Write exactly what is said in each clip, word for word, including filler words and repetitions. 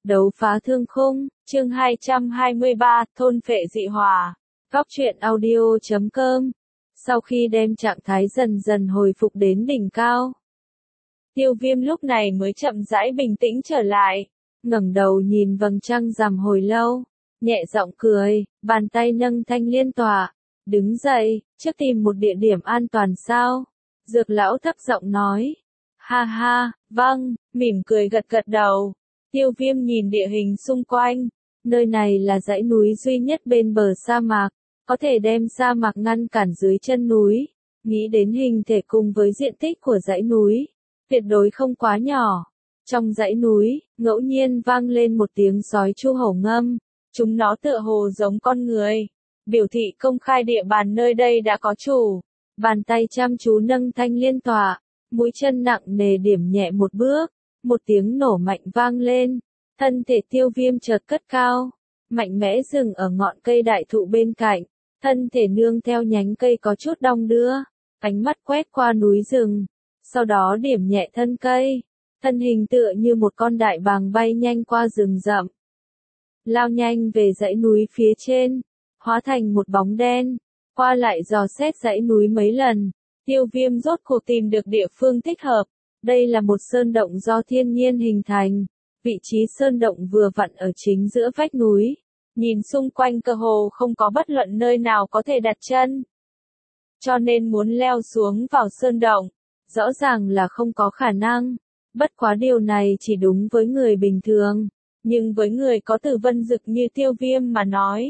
Đấu phá thương khung, chương hai trăm hai mươi ba, thôn phệ dị hỏa. Góc truyện audio chấm com. Sau khi đem trạng thái dần dần hồi phục đến đỉnh cao, Tiêu Viêm lúc này mới chậm rãi bình tĩnh trở lại, ngẩng đầu nhìn vầng trăng rằm hồi lâu, nhẹ giọng cười, bàn tay nâng thanh liên tỏa, đứng dậy, trước tìm một địa điểm an toàn sao? Dược lão thấp giọng nói. Ha ha, vâng, mỉm cười gật gật đầu. Tiêu Viêm nhìn địa hình xung quanh, nơi này là dãy núi duy nhất bên bờ sa mạc, có thể đem sa mạc ngăn cản dưới chân núi. Nghĩ đến hình thể cùng với diện tích của dãy núi, tuyệt đối không quá nhỏ. Trong dãy núi, ngẫu nhiên vang lên một tiếng sói chu hổ ngâm, chúng nó tựa hồ giống con người, biểu thị công khai địa bàn nơi đây đã có chủ. Bàn tay chăm chú nâng thanh liên tỏa, mũi chân nặng nề điểm nhẹ một bước, một tiếng nổ mạnh vang lên, thân thể Tiêu Viêm chợt cất cao, mạnh mẽ dừng ở ngọn cây đại thụ bên cạnh, thân thể nương theo nhánh cây có chút đong đưa, ánh mắt quét qua núi rừng, sau đó điểm nhẹ thân cây, thân hình tựa như một con đại bàng bay nhanh qua rừng rậm, lao nhanh về dãy núi phía trên, hóa thành một bóng đen, qua lại dò xét dãy núi mấy lần, Tiêu Viêm rốt cuộc tìm được địa phương thích hợp. Đây là một sơn động do thiên nhiên hình thành, vị trí sơn động vừa vặn ở chính giữa vách núi, nhìn xung quanh cơ hồ không có bất luận nơi nào có thể đặt chân. Cho nên muốn leo xuống vào sơn động, rõ ràng là không có khả năng, bất quá điều này chỉ đúng với người bình thường, nhưng với người có tử vân dực như Tiêu Viêm mà nói,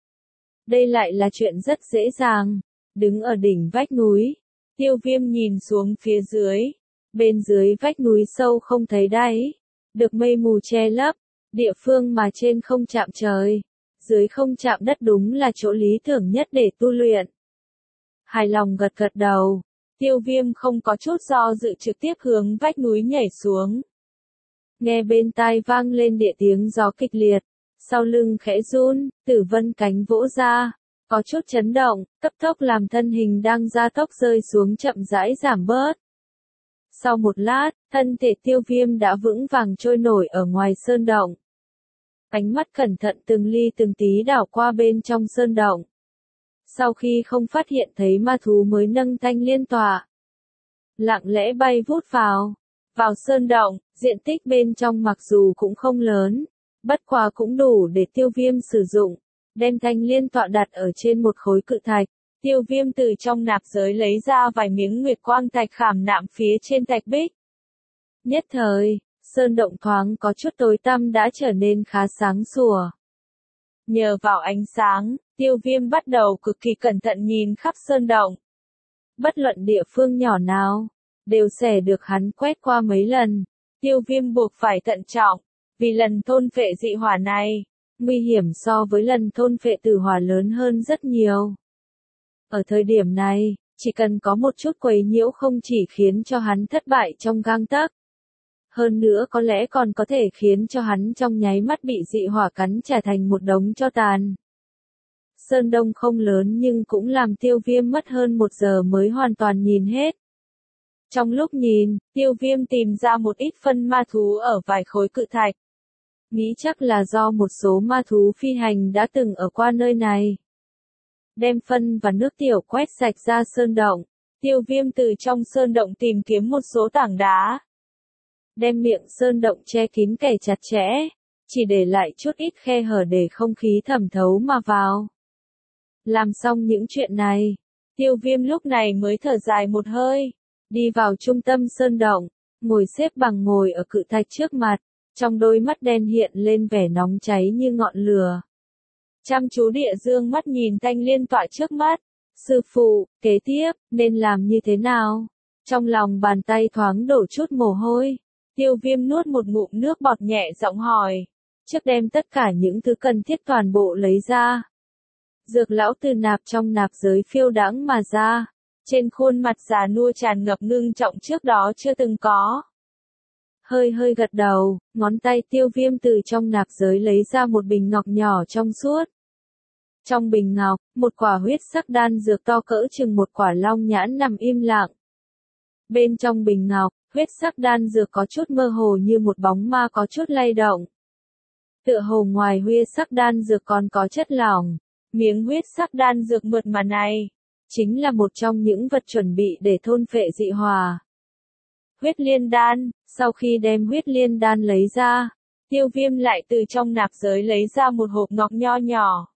đây lại là chuyện rất dễ dàng. Đứng ở đỉnh vách núi, Tiêu Viêm nhìn xuống phía dưới. Bên dưới vách núi sâu không thấy đáy, được mây mù che lấp, địa phương mà trên không chạm trời, dưới không chạm đất đúng là chỗ lý tưởng nhất để tu luyện. Hài lòng gật gật đầu, Tiêu Viêm không có chút do dự trực tiếp hướng vách núi nhảy xuống. Nghe bên tai vang lên địa tiếng gió kịch liệt, sau lưng khẽ run, Tử Vân cánh vỗ ra, có chút chấn động, cấp tốc làm thân hình đang gia tốc rơi xuống chậm rãi giảm bớt. Sau một lát, thân thể Tiêu Viêm đã vững vàng trôi nổi ở ngoài sơn động. Ánh mắt cẩn thận từng ly từng tí đảo qua bên trong sơn động. Sau khi không phát hiện thấy ma thú mới nâng thanh liên tỏa, lặng lẽ bay vút vào. Vào sơn động, diện tích bên trong mặc dù cũng không lớn, bất quá cũng đủ để Tiêu Viêm sử dụng. Đem thanh liên tọa đặt ở trên một khối cự thạch, Tiêu Viêm từ trong nạp giới lấy ra vài miếng nguyệt quang thạch khảm nạm phía trên thạch bích. Nhất thời, sơn động thoáng có chút tối tăm đã trở nên khá sáng sủa. Nhờ vào ánh sáng, Tiêu Viêm bắt đầu cực kỳ cẩn thận nhìn khắp sơn động. Bất luận địa phương nhỏ nào, đều sẽ được hắn quét qua mấy lần. Tiêu Viêm buộc phải thận trọng, vì lần thôn phệ dị hỏa này, nguy hiểm so với lần thôn phệ tử hỏa lớn hơn rất nhiều. Ở thời điểm này, chỉ cần có một chút quấy nhiễu không chỉ khiến cho hắn thất bại trong gang tấc, hơn nữa có lẽ còn có thể khiến cho hắn trong nháy mắt bị dị hỏa cắn trả thành một đống tro tàn. Sơn đông không lớn nhưng cũng làm Tiêu Viêm mất hơn một giờ mới hoàn toàn nhìn hết. Trong lúc nhìn, Tiêu Viêm tìm ra một ít phân ma thú ở vài khối cự thạch. Nghĩ chắc là do một số ma thú phi hành đã từng ở qua nơi này. Đem phân và nước tiểu quét sạch ra sơn động, Tiêu Viêm từ trong sơn động tìm kiếm một số tảng đá. Đem miệng sơn động che kín kẻ chặt chẽ, chỉ để lại chút ít khe hở để không khí thẩm thấu mà vào. Làm xong những chuyện này, Tiêu Viêm lúc này mới thở dài một hơi, đi vào trung tâm sơn động, ngồi xếp bằng ngồi ở cự thạch trước mặt, trong đôi mắt đen hiện lên vẻ nóng cháy như ngọn lửa. Chăm chú địa dương mắt nhìn thanh liên tọa trước mắt. Sư phụ, kế tiếp, nên làm như thế nào? Trong lòng bàn tay thoáng đổ chút mồ hôi. Tiêu Viêm nuốt một ngụm nước bọt nhẹ giọng hỏi. Trước đem tất cả những thứ cần thiết toàn bộ lấy ra. Dược lão từ nạp trong nạp giới phiêu đãng mà ra. Trên khuôn mặt già nua tràn ngập ngưng trọng trước đó chưa từng có. Hơi hơi gật đầu, ngón tay Tiêu Viêm từ trong nạp giới lấy ra một bình ngọc nhỏ trong suốt. Trong bình ngọc, một quả huyết sắc đan dược to cỡ chừng một quả long nhãn nằm im lặng. Bên trong bình ngọc, huyết sắc đan dược có chút mơ hồ như một bóng ma có chút lay động. Tựa hồ ngoài huyết sắc đan dược còn có chất lỏng. Miếng huyết sắc đan dược mượt mà này, chính là một trong những vật chuẩn bị để thôn phệ dị hỏa. Huyết liên đan, sau khi đem huyết liên đan lấy ra, Tiêu Viêm lại từ trong nạp giới lấy ra một hộp ngọc nho nhỏ.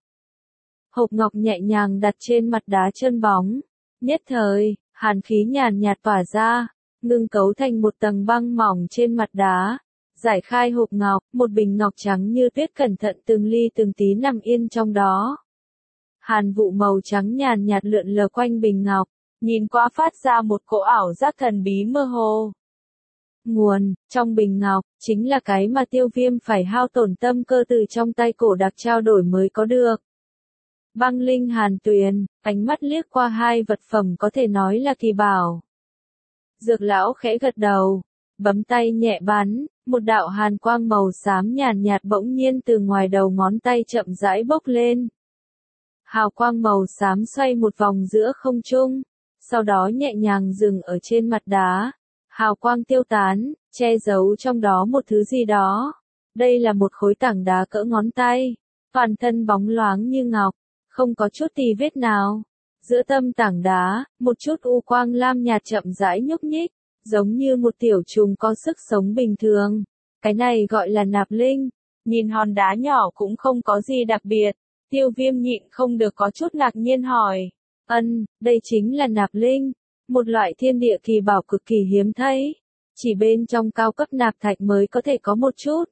Hộp ngọc nhẹ nhàng đặt trên mặt đá trơn bóng. Nhất thời, hàn khí nhàn nhạt tỏa ra, ngưng cấu thành một tầng băng mỏng trên mặt đá. Giải khai hộp ngọc, một bình ngọc trắng như tuyết cẩn thận từng ly từng tí nằm yên trong đó. Hàn vụ màu trắng nhàn nhạt lượn lờ quanh bình ngọc, nhìn qua phát ra một cỗ ảo giác thần bí mơ hồ. Nguồn, trong bình ngọc, chính là cái mà Tiêu Viêm phải hao tổn tâm cơ từ trong tay cổ đặc trao đổi mới có được. Băng linh hàn tuyền, ánh mắt liếc qua hai vật phẩm có thể nói là kỳ bảo. Dược lão khẽ gật đầu, bấm tay nhẹ bắn, một đạo hàn quang màu xám nhàn nhạt bỗng nhiên từ ngoài đầu ngón tay chậm rãi bốc lên. Hào quang màu xám xoay một vòng giữa không trung, sau đó nhẹ nhàng dừng ở trên mặt đá. Hào quang tiêu tán, che giấu trong đó một thứ gì đó. Đây là một khối tảng đá cỡ ngón tay, toàn thân bóng loáng như ngọc, không có chút tì vết nào. Giữa tâm tảng đá, một chút u quang lam nhạt chậm rãi nhúc nhích, giống như một tiểu trùng có sức sống bình thường. Cái này gọi là nạp linh. Nhìn hòn đá nhỏ cũng không có gì đặc biệt. Tiêu Viêm nhịn không được có chút ngạc nhiên hỏi. Ân, đây chính là nạp linh. Một loại thiên địa kỳ bảo cực kỳ hiếm thấy. Chỉ bên trong cao cấp nạp thạch mới có thể có một chút.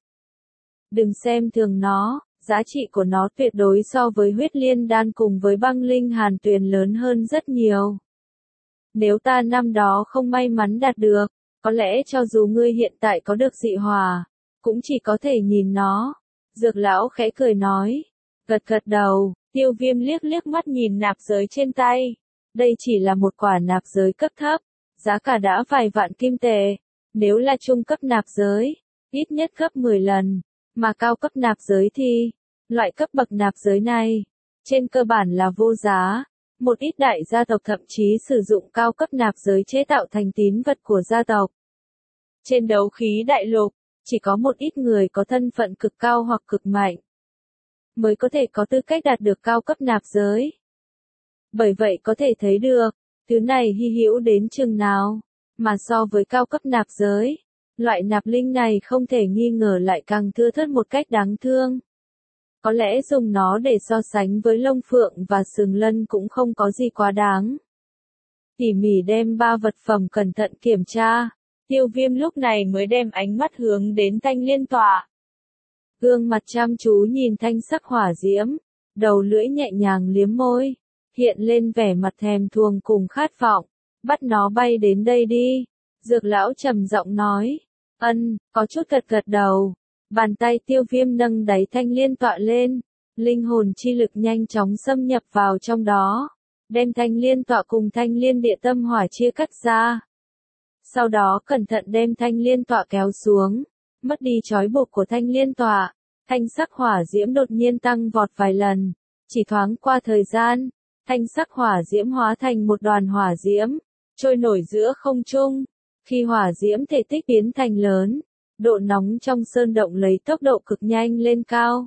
Đừng xem thường nó, giá trị của nó tuyệt đối so với huyết liên đan cùng với băng linh hàn tuyền lớn hơn rất nhiều. Nếu ta năm đó không may mắn đạt được, có lẽ cho dù ngươi hiện tại có được dị hỏa, cũng chỉ có thể nhìn nó. Dược lão khẽ cười nói, gật gật đầu, Tiêu Viêm liếc liếc mắt nhìn nạp giới trên tay. Đây chỉ là một quả nạp giới cấp thấp, giá cả đã vài vạn kim tệ. Nếu là trung cấp nạp giới, ít nhất gấp mười lần, mà cao cấp nạp giới thì, loại cấp bậc nạp giới này, trên cơ bản là vô giá. Một ít đại gia tộc thậm chí sử dụng cao cấp nạp giới chế tạo thành tín vật của gia tộc. Trên đấu khí đại lục, chỉ có một ít người có thân phận cực cao hoặc cực mạnh, mới có thể có tư cách đạt được cao cấp nạp giới. Bởi vậy có thể thấy được, thứ này hy hữu đến chừng nào, mà so với cao cấp nạp giới, loại nạp linh này không thể nghi ngờ lại càng thưa thớt một cách đáng thương. Có lẽ dùng nó để so sánh với lông phượng và sừng lân cũng không có gì quá đáng. Tỉ mỉ đem ba vật phẩm cẩn thận kiểm tra, Tiêu Viêm lúc này mới đem ánh mắt hướng đến thanh liên tọa. Gương mặt chăm chú nhìn thanh sắc hỏa diễm, đầu lưỡi nhẹ nhàng liếm môi, hiện lên vẻ mặt thèm thuồng cùng khát vọng. Bắt nó bay đến đây đi. Dược lão trầm giọng nói. Ân, có chút gật gật đầu. Bàn tay Tiêu Viêm nâng đáy thanh liên tọa lên. Linh hồn chi lực nhanh chóng xâm nhập vào trong đó. Đem thanh liên tọa cùng thanh liên địa tâm hỏa chia cắt ra. Sau đó cẩn thận đem thanh liên tọa kéo xuống. Mất đi trói buộc của thanh liên tọa. Thanh sắc hỏa diễm đột nhiên tăng vọt vài lần. Chỉ thoáng qua thời gian, thanh sắc hỏa diễm hóa thành một đoàn hỏa diễm, trôi nổi giữa không trung. Khi hỏa diễm thể tích biến thành lớn, độ nóng trong sơn động lấy tốc độ cực nhanh lên cao.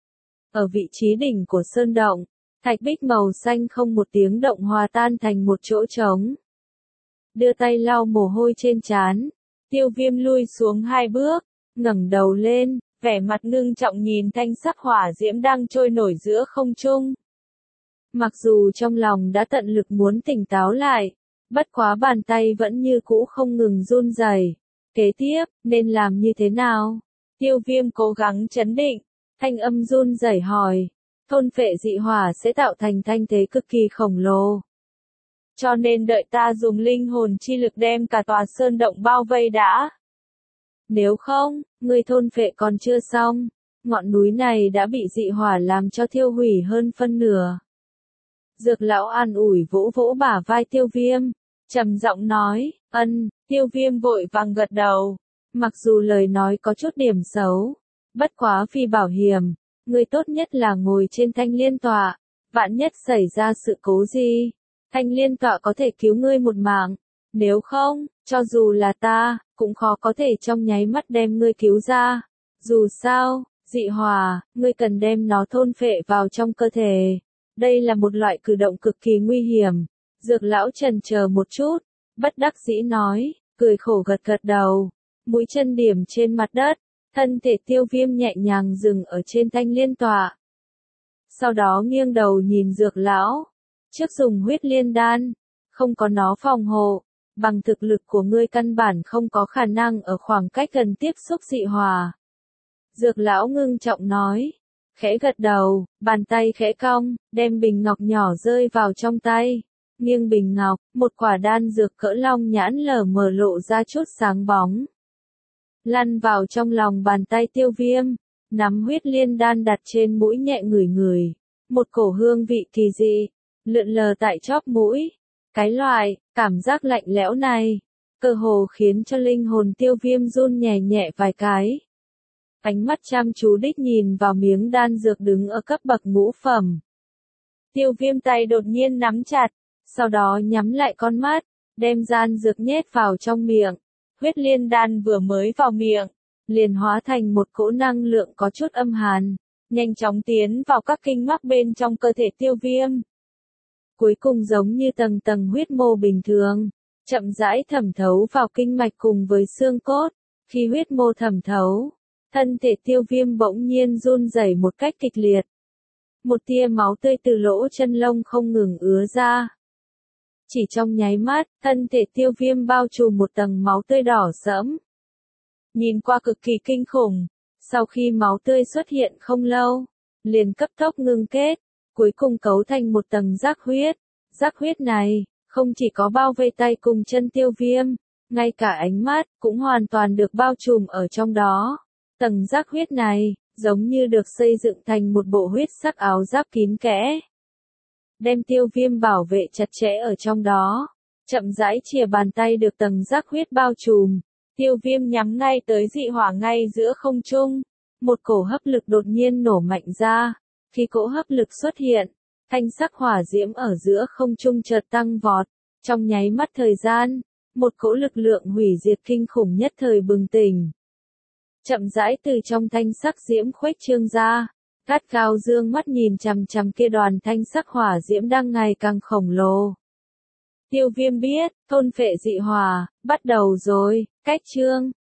Ở vị trí đỉnh của sơn động, thạch bích màu xanh không một tiếng động hòa tan thành một chỗ trống. Đưa tay lau mồ hôi trên trán, Tiêu Viêm lui xuống hai bước, ngẩng đầu lên, vẻ mặt ngưng trọng nhìn thanh sắc hỏa diễm đang trôi nổi giữa không trung. Mặc dù trong lòng đã tận lực muốn tỉnh táo lại, bất quá bàn tay vẫn như cũ không ngừng run rẩy. Kế tiếp, nên làm như thế nào? Tiêu Viêm cố gắng trấn định, thanh âm run rẩy hỏi. Thôn phệ dị hỏa sẽ tạo thành thanh thế cực kỳ khổng lồ. Cho nên đợi ta dùng linh hồn chi lực đem cả tòa sơn động bao vây đã. Nếu không, người thôn phệ còn chưa xong, ngọn núi này đã bị dị hỏa làm cho thiêu hủy hơn phân nửa. Dược lão an ủi vỗ vỗ bả vai Tiêu Viêm, trầm giọng nói, ân. Tiêu Viêm vội vàng gật đầu, mặc dù lời nói có chút điểm xấu, bất quá phi bảo hiểm, người tốt nhất là ngồi trên thanh liên tọa, vạn nhất xảy ra sự cố gì, thanh liên tọa có thể cứu ngươi một mạng, nếu không, cho dù là ta, cũng khó có thể trong nháy mắt đem ngươi cứu ra. Dù sao, Dị hòa, ngươi cần đem nó thôn phệ vào trong cơ thể. Đây là một loại cử động cực kỳ nguy hiểm. Dược lão chần chờ một chút, bất đắc dĩ nói, cười khổ gật gật đầu, mũi chân điểm trên mặt đất, thân thể Tiêu Viêm nhẹ nhàng dừng ở trên thanh liên tọa. Sau đó nghiêng đầu nhìn dược lão, trước dùng huyết liên đan, không có nó phòng hộ, bằng thực lực của ngươi căn bản không có khả năng ở khoảng cách gần tiếp xúc dị hòa. Dược lão ngưng trọng nói, khẽ gật đầu, bàn tay khẽ cong, đem bình ngọc nhỏ rơi vào trong tay. Nghiêng bình ngọc, một quả đan dược cỡ long nhãn lờ mờ lộ ra chút sáng bóng. Lăn vào trong lòng bàn tay Tiêu Viêm, nắm huyết liên đan đặt trên mũi nhẹ ngửi ngửi. Một cổ hương vị kỳ dị, lượn lờ tại chóp mũi. Cái loại, cảm giác lạnh lẽo này, cơ hồ khiến cho linh hồn Tiêu Viêm run nhẹ nhẹ vài cái. Ánh mắt chăm chú đích nhìn vào miếng đan dược đứng ở cấp bậc ngũ phẩm. Tiêu Viêm tay đột nhiên nắm chặt, sau đó nhắm lại con mắt, đem đan dược nhét vào trong miệng. Huyết liên đan vừa mới vào miệng, liền hóa thành một cỗ năng lượng có chút âm hàn, nhanh chóng tiến vào các kinh mạch bên trong cơ thể Tiêu Viêm. Cuối cùng giống như tầng tầng huyết mô bình thường, chậm rãi thẩm thấu vào kinh mạch cùng với xương cốt. Khi huyết mô thẩm thấu, thân thể Tiêu Viêm bỗng nhiên run rẩy một cách kịch liệt. Một tia máu tươi từ lỗ chân lông không ngừng ứa ra. Chỉ trong nháy mắt, thân thể Tiêu Viêm bao trùm một tầng máu tươi đỏ sẫm. Nhìn qua cực kỳ kinh khủng, sau khi máu tươi xuất hiện không lâu, liền cấp tốc ngưng kết, cuối cùng cấu thành một tầng giác huyết. Giác huyết này, không chỉ có bao vây tay cùng chân Tiêu Viêm, ngay cả ánh mắt, cũng hoàn toàn được bao trùm ở trong đó. Tầng giác huyết này, giống như được xây dựng thành một bộ huyết sắc áo giáp kín kẽ. Đem Tiêu Viêm bảo vệ chặt chẽ ở trong đó. Chậm rãi chìa bàn tay được tầng giác huyết bao trùm. Tiêu Viêm nhắm ngay tới dị hỏa ngay giữa không trung. Một cổ hấp lực đột nhiên nổ mạnh ra. Khi cỗ hấp lực xuất hiện, thanh sắc hỏa diễm ở giữa không trung chợt tăng vọt. Trong nháy mắt thời gian, một cỗ lực lượng hủy diệt kinh khủng nhất thời bừng tỉnh. Chậm rãi từ trong thanh sắc diễm khuếch trương ra. Gắt gao dương mắt nhìn chằm chằm kia đoàn thanh sắc hỏa diễm đang ngày càng khổng lồ. Tiêu Viêm biết, thôn phệ dị hỏa, bắt đầu rồi, cách chương.